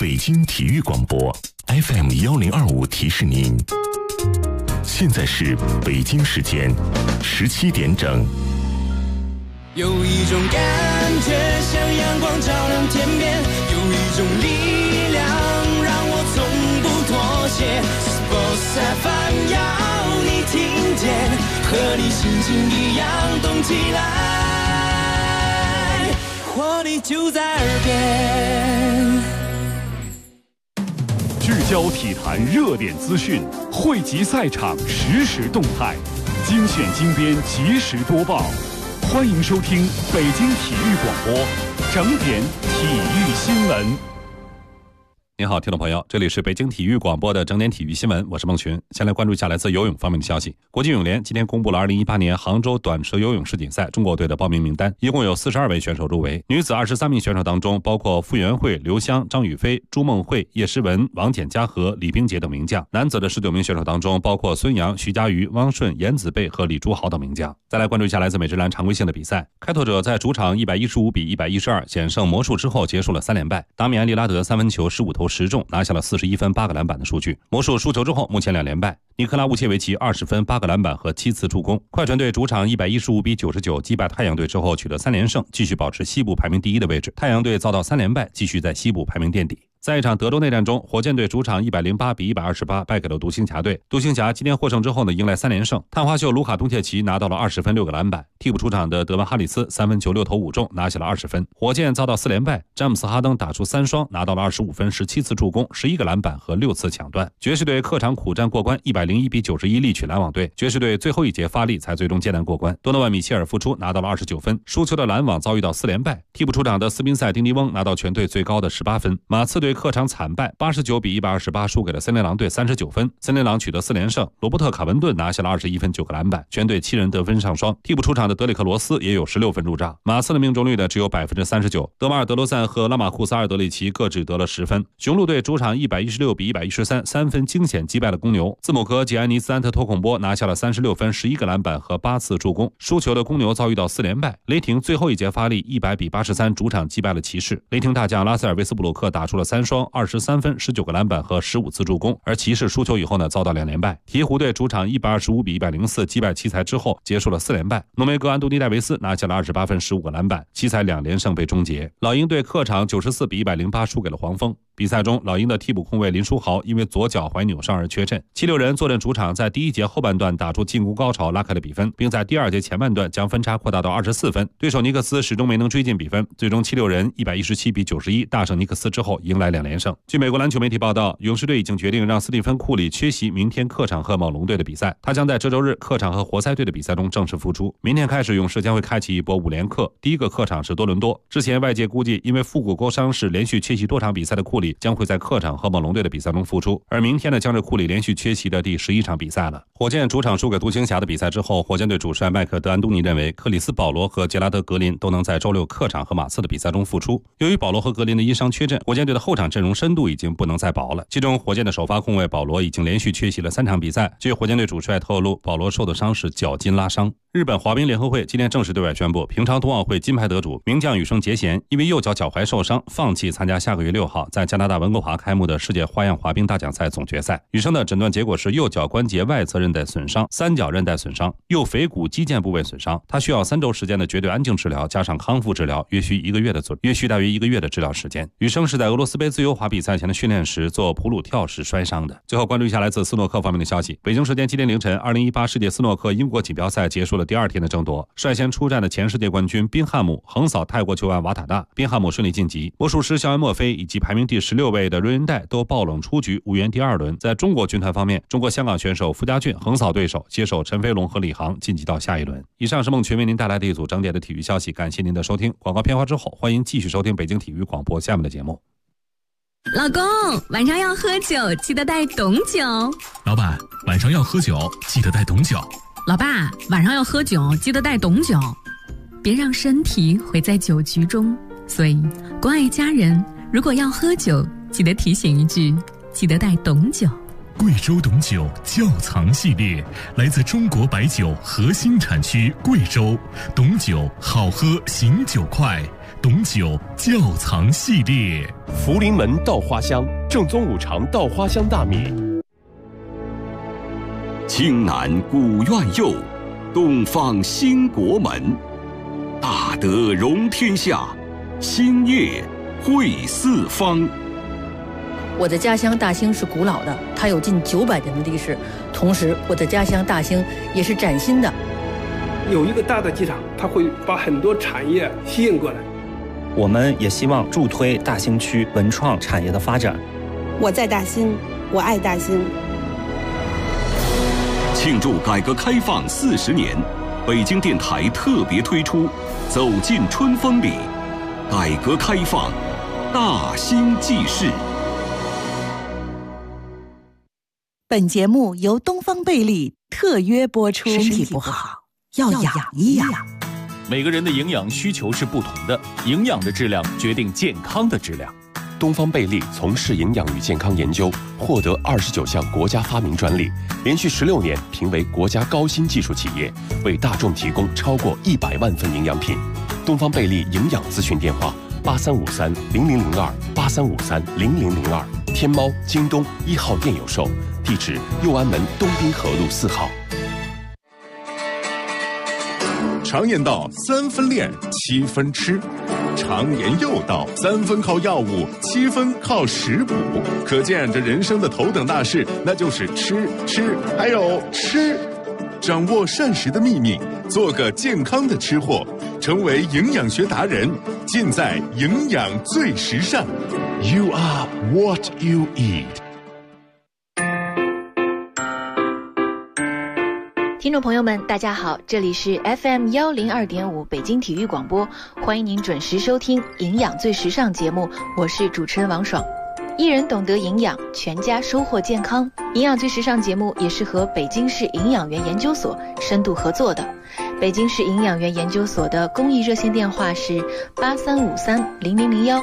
北京体育广播 FM1025提示您，现在是北京时间17点整。 有一种感觉像阳光照亮天边，有一种力量让我从不妥协。Sports FM 要你听见，和你心情一样动起来，活力就在耳边。 聚焦体坛热点资讯，汇集赛场实时动态，精选精编及时播报。欢迎收听北京体育广播整点体育新闻。 您好，听众朋友，这里是北京体育广播的整点体育新闻，我是孟群。先来关注一下来自游泳方面的消息。国际泳联今天公布了2018年杭州短池游泳世锦赛中国队的报名名单，一共有42位选手入围。女子23名选手当中，包括傅园慧、刘湘、张雨霏、朱梦慧、叶诗文、王简嘉和李冰洁等名将。男子的19名选手当中，包括孙杨、徐嘉余、汪顺、颜子贝和李朱豪等名将。再来关注一下来自美职篮常规性的比赛，开拓者在主场115比112险胜魔术之后结束了3连败。达米安·利拉德3分球15投10中，拿下了41分8个篮板的数据。魔术输球之后目前2连败。尼科拉乌切维奇20分8个篮板和7次助攻。快船队主场115比99击败太阳队之后取得3连胜，继续保持西部排名第1的位置。太阳队遭到3连败，继续在西部排名垫底。在一场德州内战中，火箭队主场108比128败给了独行侠队。独行侠今天获胜之后呢，迎来3连胜。探花秀卢卡东切奇拿到了20分6个篮板，替补出场的德文哈里斯3分球6投5中，拿下了20分。火箭遭到4连败，詹姆斯哈登打出3双，拿到了25分17次助攻11个篮板和6次抢断。爵士队客场苦战过关101比91力取篮网队，爵士队最后一节发力才最终艰难过关。多诺万米切尔复出拿到了29分，输球的篮网遭遇到4连败。替补出场的斯宾塞丁尼翁拿到全队最高的18分。马刺队客场惨败89比128输给了森林狼队39分，森林狼取得4连胜。罗伯特卡文顿拿下了21分9个篮板，全队7人得分上双。替补出场的德里克罗斯也有16分入账。马刺的命中率呢只有 39%， 德马尔德罗赞和拉马库斯阿尔德里奇各只得了10分。雄鹿队主场116比113 3分惊险击败了公牛。字母哥吉安尼斯安特托孔波拿下了36分11个篮板和8次助攻。输球的公牛遭遇到4连败。雷霆最后一节发力100比83主场击败了骑士。雷霆大将拉塞尔维斯布鲁克打出了3双23分19个篮板和15次助攻，而骑士输球以后呢遭到2连败。鹈鹕队主场125比104击败奇才之后结束了4连败。浓眉哥安东尼戴维斯拿下了28分15个篮板，奇才2连胜被终结。老鹰队客场94比108输给了黄蜂。比赛中，老鹰的替补控卫林书豪因为左脚踝扭伤而缺阵。76人坐镇主场，在第一节后半段打出进攻高潮，拉开了比分，并在第二节前半段将分差扩大到24分。对手尼克斯始终没能追进比分，最终76人117比91大胜尼克斯之后迎来2连胜。据美国篮球媒体报道，勇士队已经决定让斯蒂芬库里缺席明天客场和猛龙队的比赛，他将在这周日客场和活塞队的比赛中正式复出。明天开始，勇士将会开启一波5连客，第一个客场是多伦多。之前外界估计因为腹股沟伤势连续缺席多场比赛的库里将会在客场和猛龙队的比赛中复出，而明天呢将是库里连续缺席的第11场比赛了。火箭主场输给独行侠的比赛之后，火箭队主帅麦克德安东尼认为克里斯保罗和杰拉德格林都能在周六客场和马刺的比赛中复出。由于保罗和格林的因伤缺阵，火箭队的后场阵容深度已经不能再薄了。其中火箭的首发控卫保罗已经连续缺席了3场比赛。据火箭队主帅透露，保罗受的伤是脚筋拉伤。日本滑冰联合会今天正式对外宣布，平昌冬奥会金牌得主名将羽生结弦因为右脚脚踝受伤，放弃参加下个月6号在加拿大温哥华开幕的世界花样滑冰大奖赛总决赛。羽生的诊断结果是右脚关节外侧韧带损伤、三角韧带损伤、右腓骨肌腱部位损伤，他需要3周时间的绝对安静治疗加上康复治疗，约需大约1个月的治疗时间。羽生是在俄罗斯杯自由滑比赛前的训练时做普鲁跳时摔伤的。最后关注一下来自斯诺克方面的消息。北京时间今天凌晨，2018世界斯诺克英国锦标赛结束了第2天的争夺，率先出战的前世界冠军宾汉姆横扫泰国球员瓦塔纳，宾汉姆顺利晋级。魔术师肖恩·墨菲以及排名第16位的瑞恩戴都爆冷出局，无缘第2轮。在中国军团方面，中国香港选手傅家俊横扫对手，携手陈飞龙和李航晋级到下一轮。以上是孟群为您带来的一组整点的体育消息，感谢您的收听。广告片花之后，欢迎继续收听北京体育广播下面的节目。 老公，晚上要喝酒，记得带懂酒。 老板，晚上要喝酒，记得带懂酒。 老爸，晚上要喝酒，记得带懂酒。别让身体毁在酒局中。所以，关爱家人，如果要喝酒，记得提醒一句，记得带懂酒。 贵州董酒窖藏系列，来自中国白酒核心产区贵州，董酒好喝醒酒快， 董酒窖藏系列。 福临门稻花香，正宗五常稻花香大米。 京南古院右，东方兴国门。大德容天下，兴业惠四方。 我的家乡大兴是古老的，它有近900年的历史。同时，我的家乡大兴也是崭新的。 有一个大的机场，它会把很多产业吸引过来。 我们也希望助推大兴区文创产业的发展。 我在大兴，我爱大兴。 庆祝改革开放40年，北京电台特别推出《走进春风里》，改革开放大兴记事。 本节目由东方贝利特约播出。身体不好要养一养。 每个人的营养需求是不同的，营养的质量决定健康的质量。 东方贝利从事营养与健康研究，获得29项国家发明专利，连续16年评为国家高新技术企业，为大众提供超过100万份营养品。东方贝利营养咨询电话83530002，83530002，天猫、京东1号店有售，地址右安门东滨河路4号。 常言道3分练7分吃，常言又道3分靠药物7分靠食补，可见这人生的头等大事那就是吃还有吃。掌握膳食的秘密，做个健康的吃货，成为营养学达人，尽在营养最时尚。 You are what you eat。 听众朋友们，大家好，这里是 FM102.5 北京体育广播，欢迎您准时收听《营养最时尚》节目，我是主持人王爽。一人懂得营养，全家收获健康。营养最时尚节目也是和北京市营养员研究所深度合作的。北京市营养员研究所的公益热线电话是83530001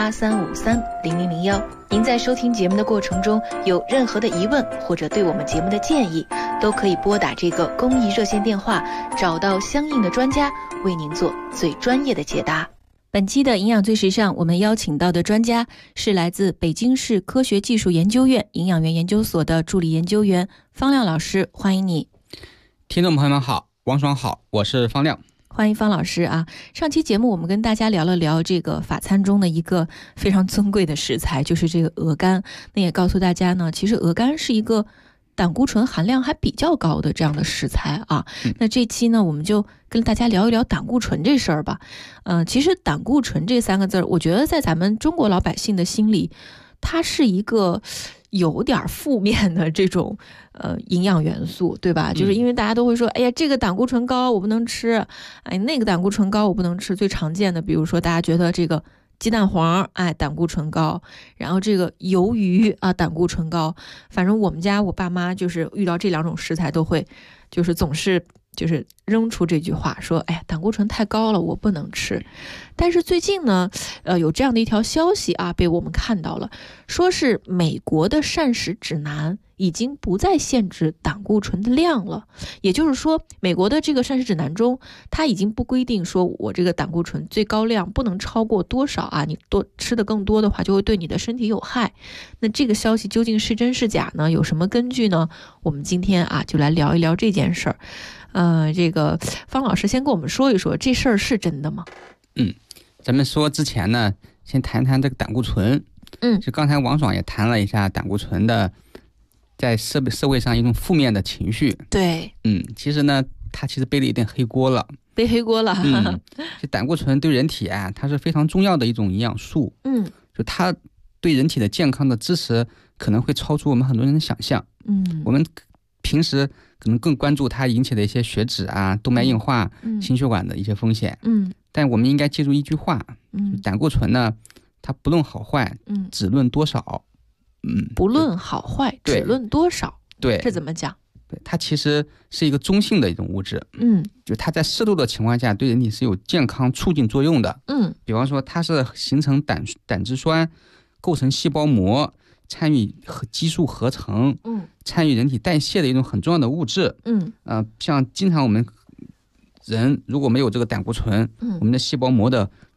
83530001。您在收听节目的过程中有任何的疑问或者对我们节目的建议，都可以拨打这个公益热线电话，找到相应的专家为您做最专业的解答。本期的营养最时尚，我们邀请到的专家是来自北京市科学技术研究院营养员研究所的助理研究员方亮老师，欢迎你。 听众朋友们好，王爽好，我是方亮。 欢迎方老师啊！上期节目我们跟大家聊了聊这个法餐中的一个非常尊贵的食材，就是这个鹅肝。那也告诉大家呢，其实鹅肝是一个胆固醇含量还比较高的这样的食材啊。那这期呢，我们就跟大家聊一聊胆固醇这事儿吧。其实胆固醇这3个字，我觉得在咱们中国老百姓的心里，它是一个有点负面的这种营养元素，对吧？就是因为大家都会说，哎呀，这个胆固醇高我不能吃，哎，那个胆固醇高我不能吃。最常见的，比如说大家觉得这个鸡蛋黄，哎，胆固醇高，然后这个鱿鱼啊，胆固醇高。反正我们家我爸妈就是遇到这2种食材都会，就是总是就是扔出这句话说，哎呀，胆固醇太高了，我不能吃。但是最近呢，有这样的一条消息啊，被我们看到了，说是美国的膳食指南已经不再限制胆固醇的量了。也就是说，美国的这个膳食指南中，它已经不规定说我这个胆固醇最高量不能超过多少啊，你多吃的更多的话就会对你的身体有害。那这个消息究竟是真是假呢？有什么根据呢？我们今天啊就来聊一聊这件事儿。这个方老师先跟我们说一说，这事儿是真的吗？ 咱们说之前呢，先谈谈这个胆固醇。就刚才王爽也谈了一下胆固醇的在社会上一种负面的情绪。对，其实呢，它其实背了一点黑锅了。背黑锅了。就胆固醇对人体啊，它是非常重要的一种营养素。就它对人体的健康的支持可能会超出我们很多人的想象。我们平时可能更关注它引起的一些血脂啊、动脉硬化、心血管的一些风险。但我们应该记住一句话，胆固醇呢，它不论好坏，只论多少。不论好坏，只论多少。对，这怎么讲？对，它其实是一个中性的一种物质。就它在适度的情况下，对人体是有健康促进作用的。比方说它是形成胆汁酸，构成细胞膜，参与激素合成，参与人体代谢的一种很重要的物质。像经常我们人如果没有这个胆固醇，我们的细胞膜的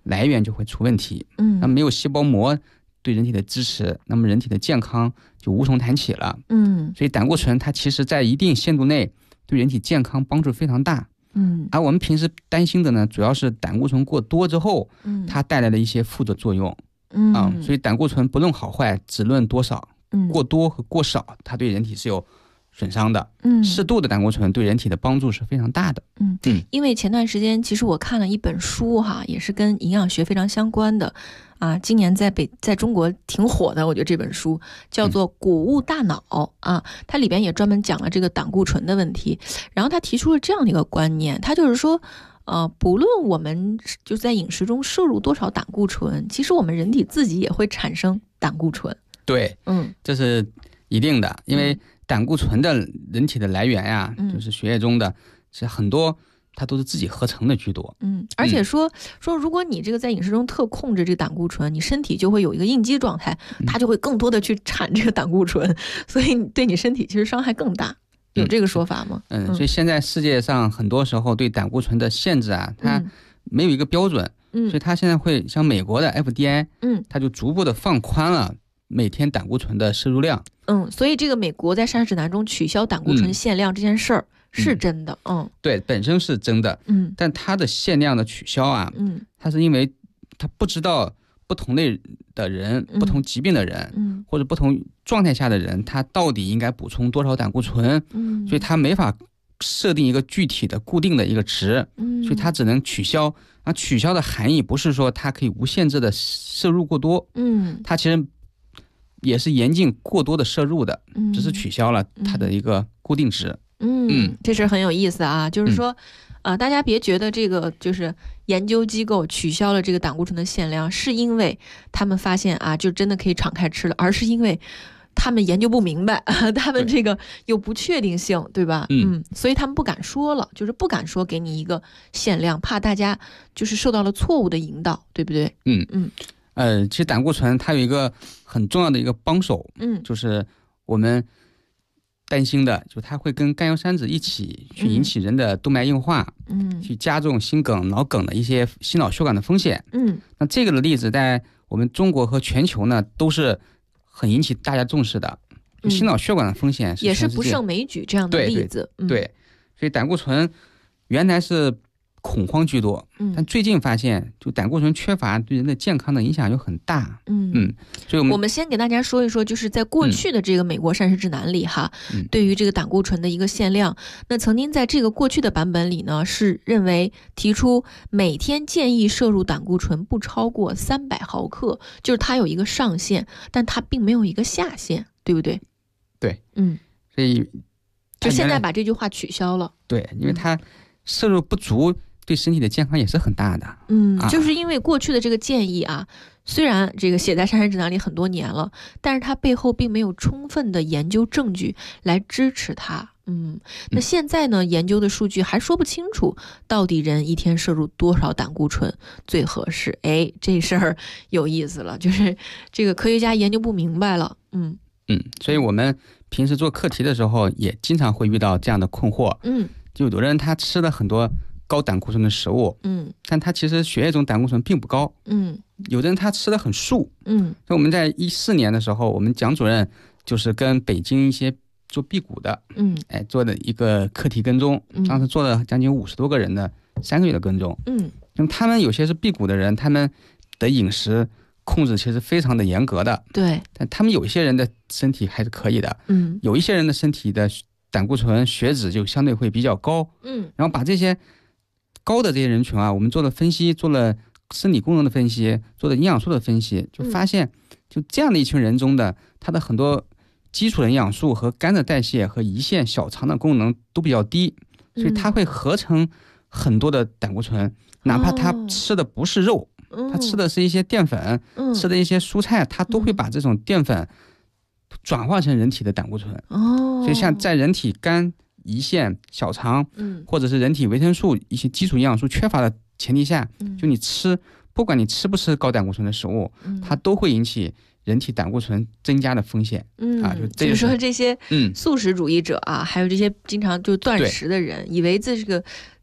来源就会出问题。那么没有细胞膜对人体的支持，那么人体的健康就无从谈起了。所以胆固醇它其实在一定限度内对人体健康帮助非常大。而我们平时担心的呢，主要是胆固醇过多之后，它带来的一些副作用。所以胆固醇不论好坏，只论多少。过多和过少，它对人体是有损伤的。适度的胆固醇对人体的帮助是非常大的。 因为前段时间其实我看了一本书哈，也是跟营养学非常相关的啊，今年在中国挺火的，我觉得这本书叫做《谷物大脑》啊，它里边也专门讲了这个胆固醇的问题。然后他提出了这样的一个观念，他就是说不论我们就在饮食中摄入多少胆固醇，其实我们人体自己也会产生胆固醇。 对，这是一定的，因为胆固醇的人体的来源呀，就是血液中的，是很多它都是自己合成的居多。 而且说如果你这个在饮食中特控制这个胆固醇，你身体就会有一个应激状态，它就会更多的去产这个胆固醇，所以对你身体其实伤害更大。有这个说法吗？ 所以现在世界上很多时候对胆固醇的限制啊，它没有一个标准。所以它现在会像美国的 FDA，它就逐步的放宽了每天胆固醇的摄入量。 所以这个美国在膳食指南中取消胆固醇限量这件事儿是真的。 对，本身是真的。但它的限量的取消啊，它是因为它不知道不同类的人、不同疾病的人，或者不同状态下的人，他到底应该补充多少胆固醇。所以它没法设定一个具体的固定的一个值。所以它只能取消。取消的含义不是说它可以无限制的摄入过多。它其实也是严禁过多的摄入的，只是取消了它的一个固定值。 这事很有意思啊，就是说大家别觉得这个就是研究机构取消了这个胆固醇的限量是因为他们发现啊就真的可以敞开吃了，而是因为他们研究不明白，他们这个有不确定性，对吧？所以他们不敢说了，就是不敢说给你一个限量，怕大家就是受到了错误的引导，对不对？ 其实胆固醇它有一个很重要的一个帮手，就是我们担心的，就它会跟甘油三酯一起去引起人的动脉硬化，去加重心梗、脑梗的一些心脑血管的风险。那这个的例子在我们中国和全球呢，都是很引起大家重视的。心脑血管的风险也是不胜枚举这样的例子。 对，所以胆固醇原来是恐慌居多，但最近发现就胆固醇缺乏对人的健康的影响又很大。所以我们先给大家说一说，就是在过去的这个美国膳食指南里哈，对于这个胆固醇的一个限量，那曾经在这个过去的版本里呢，是认为提出每天建议摄入胆固醇不超过300毫克，就是它有一个上限，但它并没有一个下限，对不对？ 对，所以就现在把这句话取消了。 对，因为它摄入不足对身体的健康也是很大的。 就是因为过去的这个建议啊，虽然这个写在膳食指南里很多年了，但是它背后并没有充分的研究证据来支持它。那现在呢，研究的数据还说不清楚到底人一天摄入多少胆固醇最合适。这事儿有意思了，就是这个科学家研究不明白了。 所以我们平时做课题的时候也经常会遇到这样的困惑。就有的人他吃了很多高胆固醇的食物，但他其实血液中胆固醇并不高。有的人他吃的很素。那我们在2014年的时候，我们蒋主任就是跟北京一些做辟谷的，做的一个课题跟踪，当时做了将近50多个人的3个月的跟踪。那么他们有些是辟谷的人，他们的饮食控制其实非常的严格的。 对， 但他们有一些人的身体还是可以的。有一些人的身体的胆固醇血脂就相对会比较高。然后把这些高的这些人群啊，我们做了分析，做了生理功能的分析，做了营养素的分析，就发现就这样的一群人中的他的很多基础的营养素和肝的代谢和胰腺小肠的功能都比较低，所以它会合成很多的胆固醇。哪怕他吃的不是肉，他吃的是一些淀粉，吃的一些蔬菜，他都会把这种淀粉转化成人体的胆固醇。所以像在人体肝、胰腺、小肠，或者是人体维生素一些基础营养素缺乏的前提下，就你吃，不管你吃不吃高胆固醇的食物，它都会引起人体胆固醇增加的风险。 就是说这些素食主义者啊，还有这些经常就断食的人，以为这个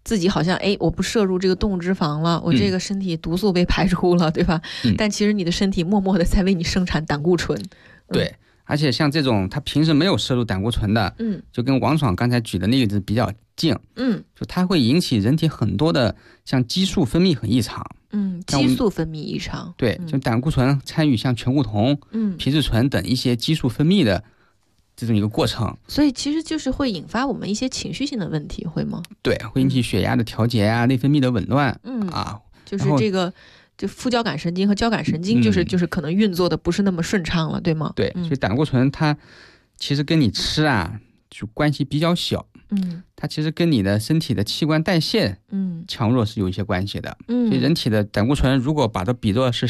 自己好像我不摄入这个动物脂肪了，我这个身体毒素被排出了，对吧？但其实你的身体默默的在为你生产胆固醇。 对，而且像这种他平时没有摄入胆固醇的，就跟王爽刚才举的例子比较近，就它会引起人体很多的像激素分泌很异常。 激素分泌异常。 对，就胆固醇参与像醛固酮、皮质醇等一些激素分泌的这种一个过程， 所以其实就是会引发我们一些情绪性的问题，会吗？ 对，会引起血压的调节啊，内分泌的紊乱， 就是这个就副交感神经和交感神经就是可能运作的不是那么顺畅了，对吗？ 对，所以胆固醇它其实跟你吃啊就关系比较小，它其实跟你的身体的器官代谢强弱是有一些关系的，所以人体的胆固醇如果把它比作是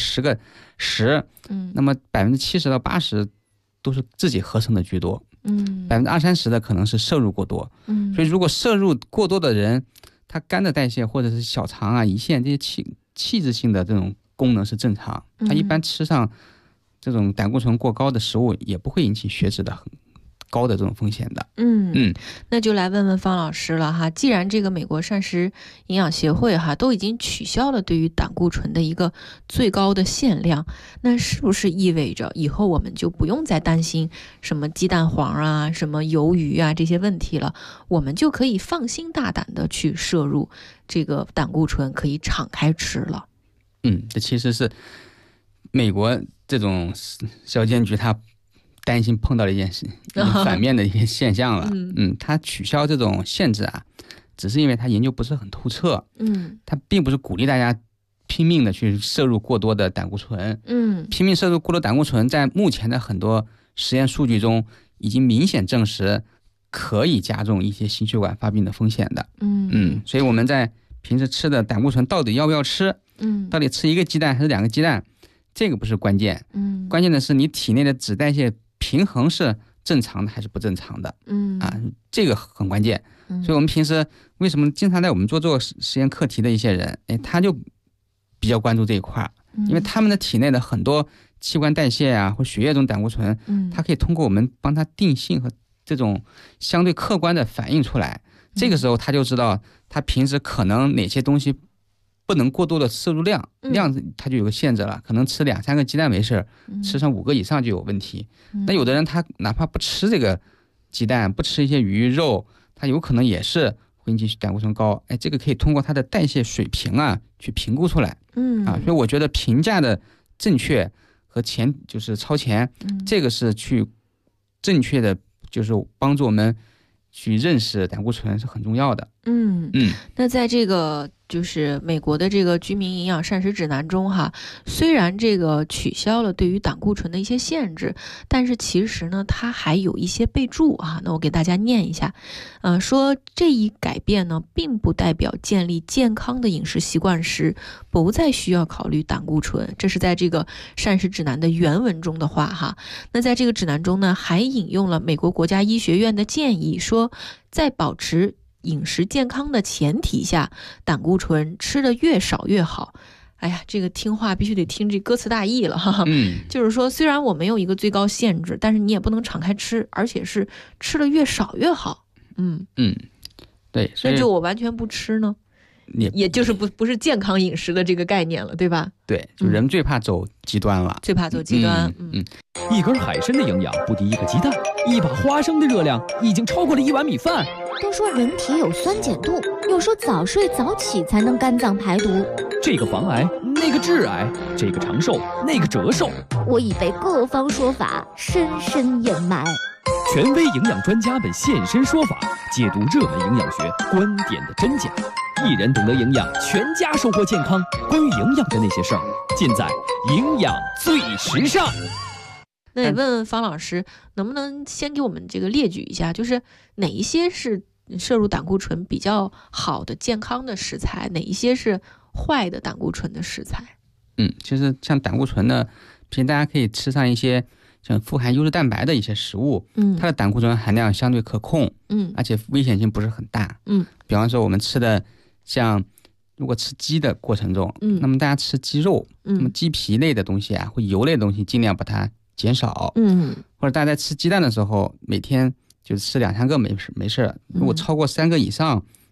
10，那么70%到80%都是自己合成的居多，20-30%的可能是摄入过多，所以如果摄入过多的人，他肝的代谢或者是小肠啊、胰腺这些器质性的这种功能是正常，他一般吃上这种胆固醇过高的食物也不会引起血脂的很高的这种风险的。 那就来问问方老师了哈，既然这个美国膳食营养协会都已经取消了对于胆固醇的一个最高的限量，那是不是意味着以后我们就不用再担心什么鸡蛋黄啊、什么鱿鱼啊这些问题了，我们就可以放心大胆的去摄入这个胆固醇，可以敞开吃了？ 这其实是美国这种消监局他担心碰到了一件事反面的一些现象了。他取消这种限制啊，只是因为他研究不是很透彻。他并不是鼓励大家拼命的去摄入过多的胆固醇。拼命摄入过多胆固醇，在目前的很多实验数据中，已经明显证实可以加重一些心血管发病的风险的。所以我们在平时吃的胆固醇到底要不要吃？到底吃1个鸡蛋还是2个鸡蛋？这个不是关键。关键的是你体内的脂代谢平衡是正常的还是不正常的。这个很关键。所以我们平时为什么经常在我们做实验课题的一些人，他就比较关注这一块，因为他们的体内的很多器官代谢啊或血液中胆固醇，它可以通过我们帮他定性和这种相对客观的反映出来。这个时候他就知道他平时可能哪些东西不能过多的摄入量它就有个限制了，可能吃2-3个鸡蛋没事，吃上5个以上就有问题。那有的人他哪怕不吃这个鸡蛋，不吃一些鱼肉，他有可能也是会引起胆固醇高。这个可以通过他的代谢水平啊去评估出来。所以我觉得评价的正确和就是超前，这个是去正确的，就是帮助我们去认识胆固醇是很重要的。 那在这个就是美国的这个居民营养膳食指南中虽然这个取消了对于胆固醇的一些限制，但是其实呢它还有一些备注那我给大家念一下。说这一改变呢并不代表建立健康的饮食习惯时不再需要考虑胆固醇，这是在这个膳食指南的原文中的话那在这个指南中呢还引用了美国国家医学院的建议，说在保持饮食健康的前提下，胆固醇吃的越少越好。这个听话必须得听这歌词大意了就是说虽然我没有一个最高限制，但是你也不能敞开吃，而且是吃的越少越好。 对， 那就我完全不吃呢，也就是不是健康饮食的这个概念了，对吧？ 对，就人最怕走极端了， 最怕走极端。 一根海参的营养不敌1个鸡蛋，一把花生的热量已经超过了1碗米饭。 都说人体有酸碱度，有时候早睡早起才能肝脏排毒。 这个防癌，那个致癌，这个长寿，那个折寿。 我已被各方说法深深掩埋。 权威营养专家们现身说法，解读热门营养学观点的真假。一人懂得营养，全家收获健康。关于营养的那些事儿，尽在营养最时尚。 那也问问方老师，能不能先给我们这个列举一下，就是哪一些是摄入胆固醇比较好的健康的食材，哪一些是坏的胆固醇的食材？ 其实像胆固醇呢，平时大家可以吃上一些像富含优质蛋白的一些食物，它的胆固醇含量相对可控，而且危险性不是很大。比方说我们吃的像如果吃鸡的过程中，那么大家吃鸡肉，那么鸡皮类的东西或油类的东西尽量把它减少。或者大家在吃鸡蛋的时候，每天就吃2-3个没事。如果超过3个以上，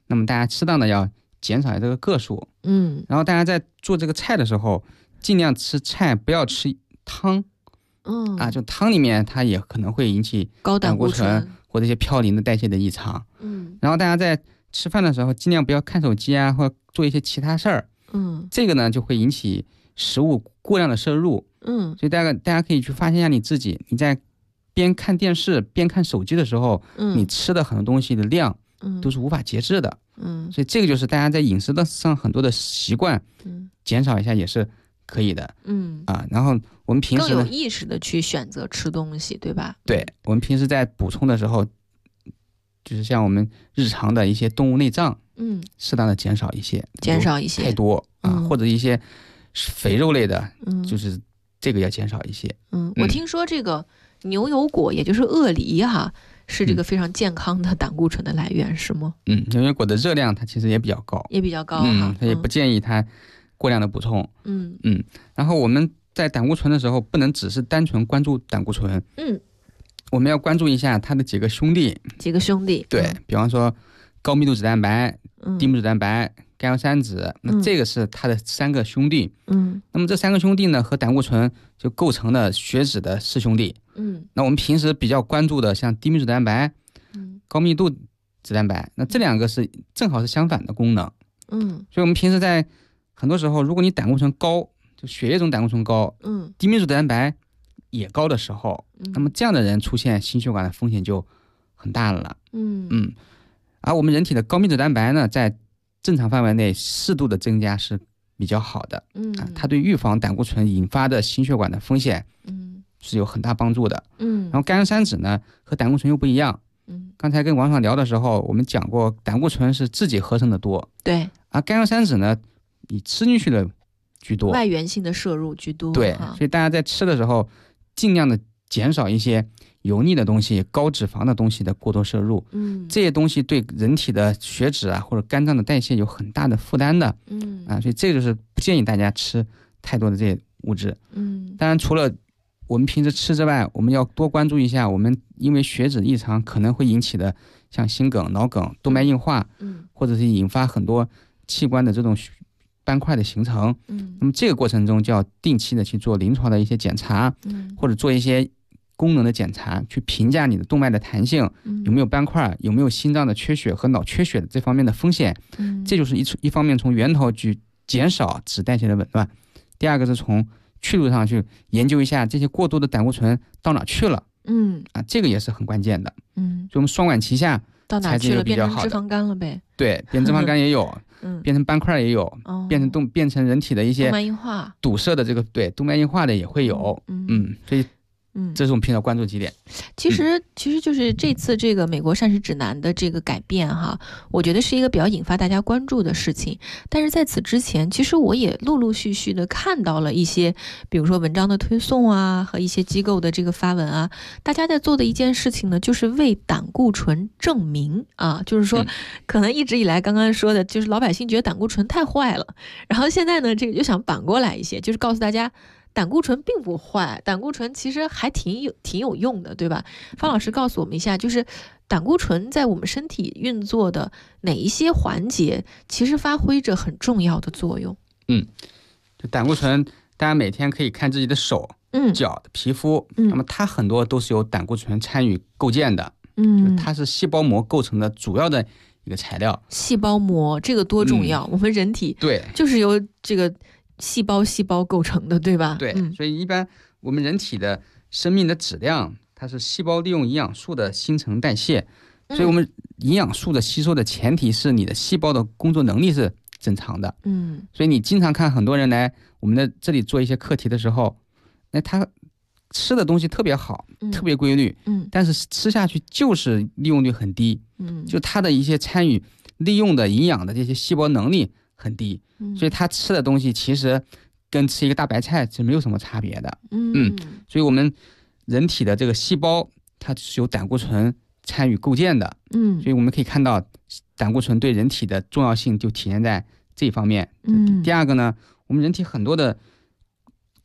那么大家适当的要减少这个个数。然后大家在做这个菜的时候，尽量吃菜，不要吃汤。就汤里面它也可能会引起高胆固醇或者一些嘌呤的代谢的异常。然后大家在吃饭的时候尽量不要看手机啊，或做一些其他事儿。这个呢就会引起食物过量的摄入。所以大家可以去发现一下你自己，你在边看电视边看手机的时候，你吃的很多东西的量都是无法节制的。所以这个就是大家在饮食的上很多的习惯，减少一下也是可以的。然后我们平时更有意识的去选择吃东西，对吧？ 对，我们平时在补充的时候，就是像我们日常的一些动物内脏，适当的减少一些，太多或者一些肥肉类的，就是这个要减少一些。 我听说这个牛油果，也就是鳄梨哈，是这个非常健康的胆固醇的来源，是吗？ 牛油果的热量它其实也比较高，它也不建议它过量的补充。然后我们在胆固醇的时候，不能只是单纯关注胆固醇，我们要关注一下它的几个兄弟。对，比方说高密度脂蛋白、低密度脂蛋白、甘油三酯，那这个是它的3个兄弟。那么这3个兄弟呢，和胆固醇就构成了血脂的4兄弟。那我们平时比较关注的像低密度脂蛋白、高密度脂蛋白，那这2个是正好是相反的功能。所以我们平时在很多时候，如果你胆固醇高，就血液中胆固醇高，低密度脂蛋白也高的时候，那么这样的人出现心血管的风险就很大了。而我们人体的高密度脂蛋白呢，在正常范围内适度的增加是比较好的。它对预防胆固醇引发的心血管的风险是有很大帮助的。然后甘油三酯呢和胆固醇又不一样。刚才跟王爽聊的时候，我们讲过胆固醇是自己合成的多， 对， 而甘油三酯呢以吃进去的居多， 外源性的摄入居多。 对，所以大家在吃的时候尽量的减少一些油腻的东西、高脂肪的东西的过多摄入。这些东西对人体的血脂啊或者肝脏的代谢有很大的负担的。所以这就是不建议大家吃太多的这些物质。当然除了我们平时吃之外，我们要多关注一下我们因为血脂异常可能会引起的像心梗、脑梗、动脉硬化，或者是引发很多器官的这种斑块的形成。那么这个过程中就要定期的去做临床的一些检查，或者做一些功能的检查，去评价你的动脉的弹性，有没有斑块，有没有心脏的缺血和脑缺血的这方面的风险。这就是一方面从源头去减少脂代谢的紊乱，第二个是从去路上去研究一下这些过多的胆固醇到哪去了。这个也是很关键的。所以我们双管齐下， 到哪去了？变成脂肪肝了呗？ 对，变脂肪肝也有，变成斑块也有，变成人体的一些动脉硬化堵塞的这个动脉硬化的也会有。所以这是我们平常关注几点。 其实就是这次这个美国膳食指南的这个改变哈，我觉得是一个比较引发大家关注的事情。但是在此之前，其实我也陆陆续续的看到了一些，比如说文章的推送啊，和一些机构的这个发文啊，大家在做的一件事情呢，就是为胆固醇证明啊，就是说可能一直以来刚刚说的就是老百姓觉得胆固醇太坏了，然后现在呢这个就想反过来一些，就是告诉大家胆固醇并不坏，胆固醇其实还挺有用的，对吧？方老师告诉我们一下，就是胆固醇在我们身体运作的哪一些环节其实发挥着很重要的作用。 就胆固醇大家每天可以看自己的手、脚的皮肤，那么它很多都是由胆固醇参与构建的。就它是细胞膜构成的主要的一个材料。 细胞膜这个多重要，我们人体对就是由这个细胞构成的，对吧？ 对，所以一般我们人体的生命的质量，它是细胞利用营养素的新陈代谢。所以我们营养素的吸收的前提是你的细胞的工作能力是正常的。所以你经常看很多人来我们的这里做一些课题的时候，那他吃的东西特别好，特别规律，但是吃下去就是利用率很低，就他的一些参与利用的营养的这些细胞能力很低，所以他吃的东西其实跟吃一个大白菜是没有什么差别的。所以我们人体的这个细胞它是由胆固醇参与构建的。所以我们可以看到胆固醇对人体的重要性就体现在这一方面。第二个呢，我们人体很多的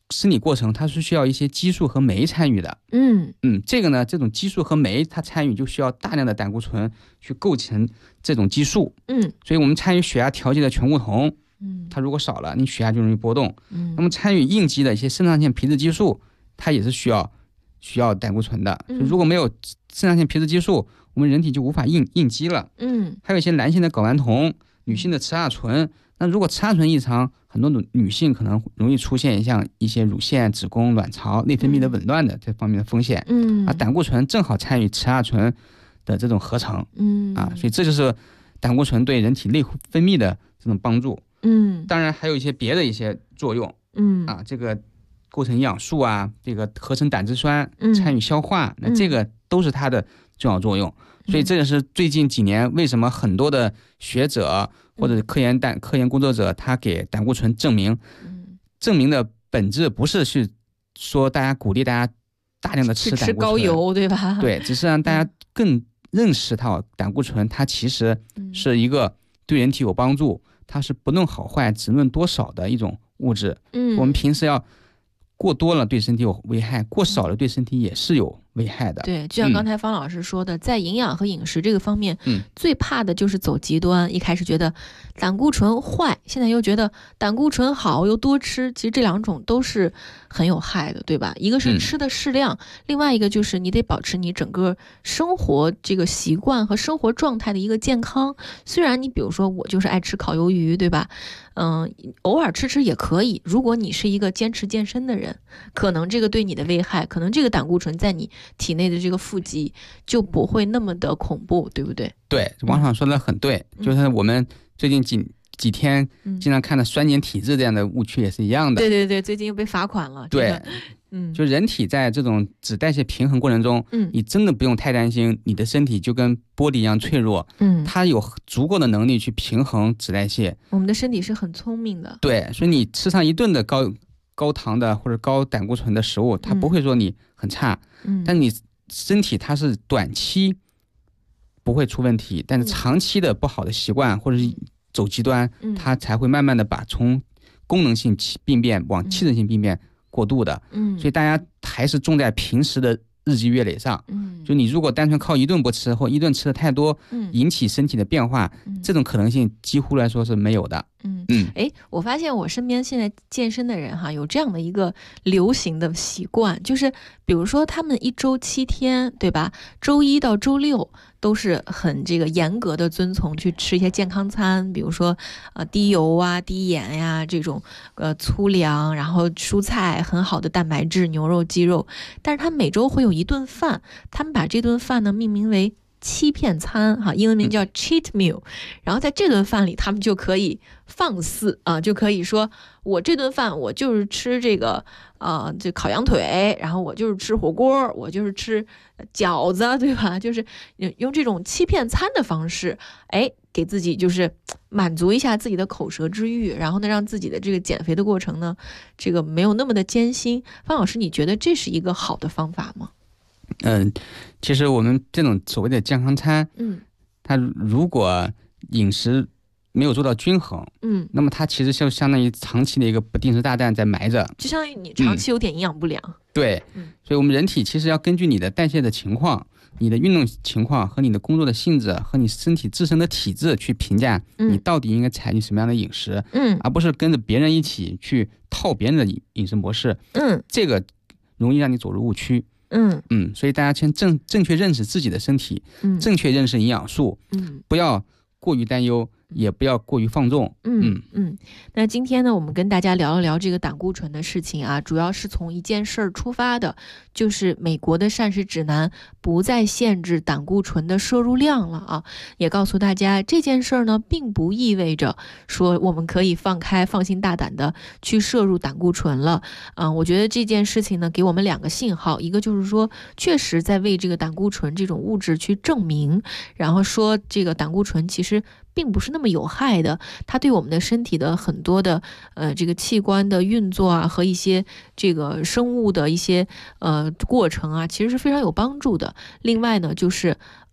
生理过程它是需要一些激素和酶参与的。这个呢，这种激素和酶它参与就需要大量的胆固醇去构成这种激素。所以我们参与血压调节的醛固酮，它如果少了，你血压就容易波动。那么参与应激的一些肾上腺皮质激素，它也是需要胆固醇的。如果没有肾上腺皮质激素，我们人体就无法应激了。还有一些男性的睾丸酮，女性的雌二醇。那如果雌二醇异常，很多女性可能容易出现像一些乳腺、子宫、卵巢、内分泌的紊乱的这方面的风险。而胆固醇正好参与雌二醇的这种合成。所以这就是胆固醇对人体内分泌的这种帮助。当然还有一些别的一些作用。这个构成营养素啊，这个合成胆汁酸，参与消化，那这个都是它的重要作用。所以这也是最近几年为什么很多的学者或者科研工作者，他给胆固醇证明的本质不是去说大家鼓励大家大量的吃胆固醇， 吃高油，对吧？ 对，只是让大家更认识到胆固醇它其实是一个对人体有帮助，它是不论好坏只论多少的一种物质。我们平时要过多了对身体有危害，过少了对身体也是有危害的。 对，就像刚才方老师说的，在营养和饮食这个方面，最怕的就是走极端。一开始觉得胆固醇坏，现在又觉得胆固醇好，又多吃。其实这两种都是很有害的，对吧？一个是吃的适量，另外一个就是你得保持你整个生活这个习惯和生活状态的一个健康。虽然你比如说我就是爱吃烤鱿鱼，对吧？偶尔吃也可以。如果你是一个坚持健身的人，可能这个对你的危害，可能这个胆固醇在你体内的这个富集就不会那么的恐怖，对不对？ 对，王爽说的很对，就是我们最近几天经常看到酸碱体质这样的误区也是一样的。 对对对，最近又被罚款了。 对，就人体在这种脂代谢平衡过程中，你真的不用太担心，你的身体就跟玻璃一样脆弱，它有足够的能力去平衡脂代谢。 我们的身体是很聪明的。 对，所以你吃上一顿的高糖的或者高胆固醇的食物，它不会说你很差，但你身体它是短期不会出问题，但是长期的不好的习惯或者是走极端，它才会慢慢的把从功能性病变往器质性病变过度的。所以大家还是重在平时的日积月累上。就你如果单纯靠一顿不吃或一顿吃的太多，引起身体的变化，这种可能性几乎来说是没有的。 我发现我身边现在健身的人有这样的一个流行的习惯，就是比如说他们一周7天，对吧？周一到周六都是很这个严格的遵从去吃一些健康餐，比如说低油啊、低盐呀这种粗粮，然后蔬菜很好的蛋白质，牛肉、鸡肉。但是他们每周会有一顿饭，他们把这顿饭呢命名为欺骗餐英文名叫 cheat meal。然后在这顿饭里，他们就可以放肆就可以说我这顿饭我就是吃这个这烤羊腿，然后我就是吃火锅，我就是吃饺子，对吧？就是用这种欺骗餐的方式，给自己就是满足一下自己的口舌之欲，然后呢让自己的这个减肥的过程呢，这个没有那么的艰辛。方老师，你觉得这是一个好的方法吗？ 其实我们这种所谓的健康餐，它如果饮食没有做到均衡，那么它其实就相当于长期的一个不定时炸弹在埋着， 就相当于你长期有点营养不良。 对，所以我们人体其实要根据你的代谢的情况、你的运动情况和你的工作的性质和你身体自身的体质去评价你到底应该采取什么样的饮食，而不是跟着别人一起去套别人的饮食模式，这个容易让你走入误区。所以大家先正确认识自己的身体，正确认识营养素，不要过于担忧，也不要过于放纵。 那今天呢，我们跟大家聊一聊这个胆固醇的事情主要是从一件事儿出发的，就是美国的膳食指南不再限制胆固醇的摄入量了也告诉大家这件事儿呢，并不意味着说我们可以放心大胆的去摄入胆固醇了。我觉得这件事情呢，给我们2个信号，一个就是说确实在为这个胆固醇这种物质去证明，然后说这个胆固醇其实并不是那么有害的，它对我们的身体的很多的这个器官的运作和一些这个生物的一些过程其实是非常有帮助的。另外呢，就是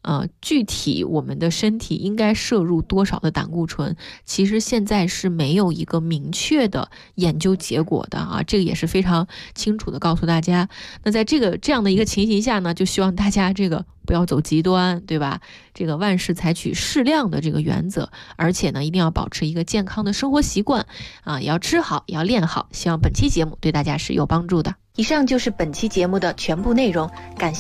具体我们的身体应该摄入多少的胆固醇，其实现在是没有一个明确的研究结果的啊，这个也是非常清楚的告诉大家。那在这样的一个情形下呢，就希望大家这个不要走极端，对吧？这个万事采取适量的这个原则，而且呢，一定要保持一个健康的生活习惯啊，也要吃好，也要练好。希望本期节目对大家是有帮助的。以上就是本期节目的全部内容，感谢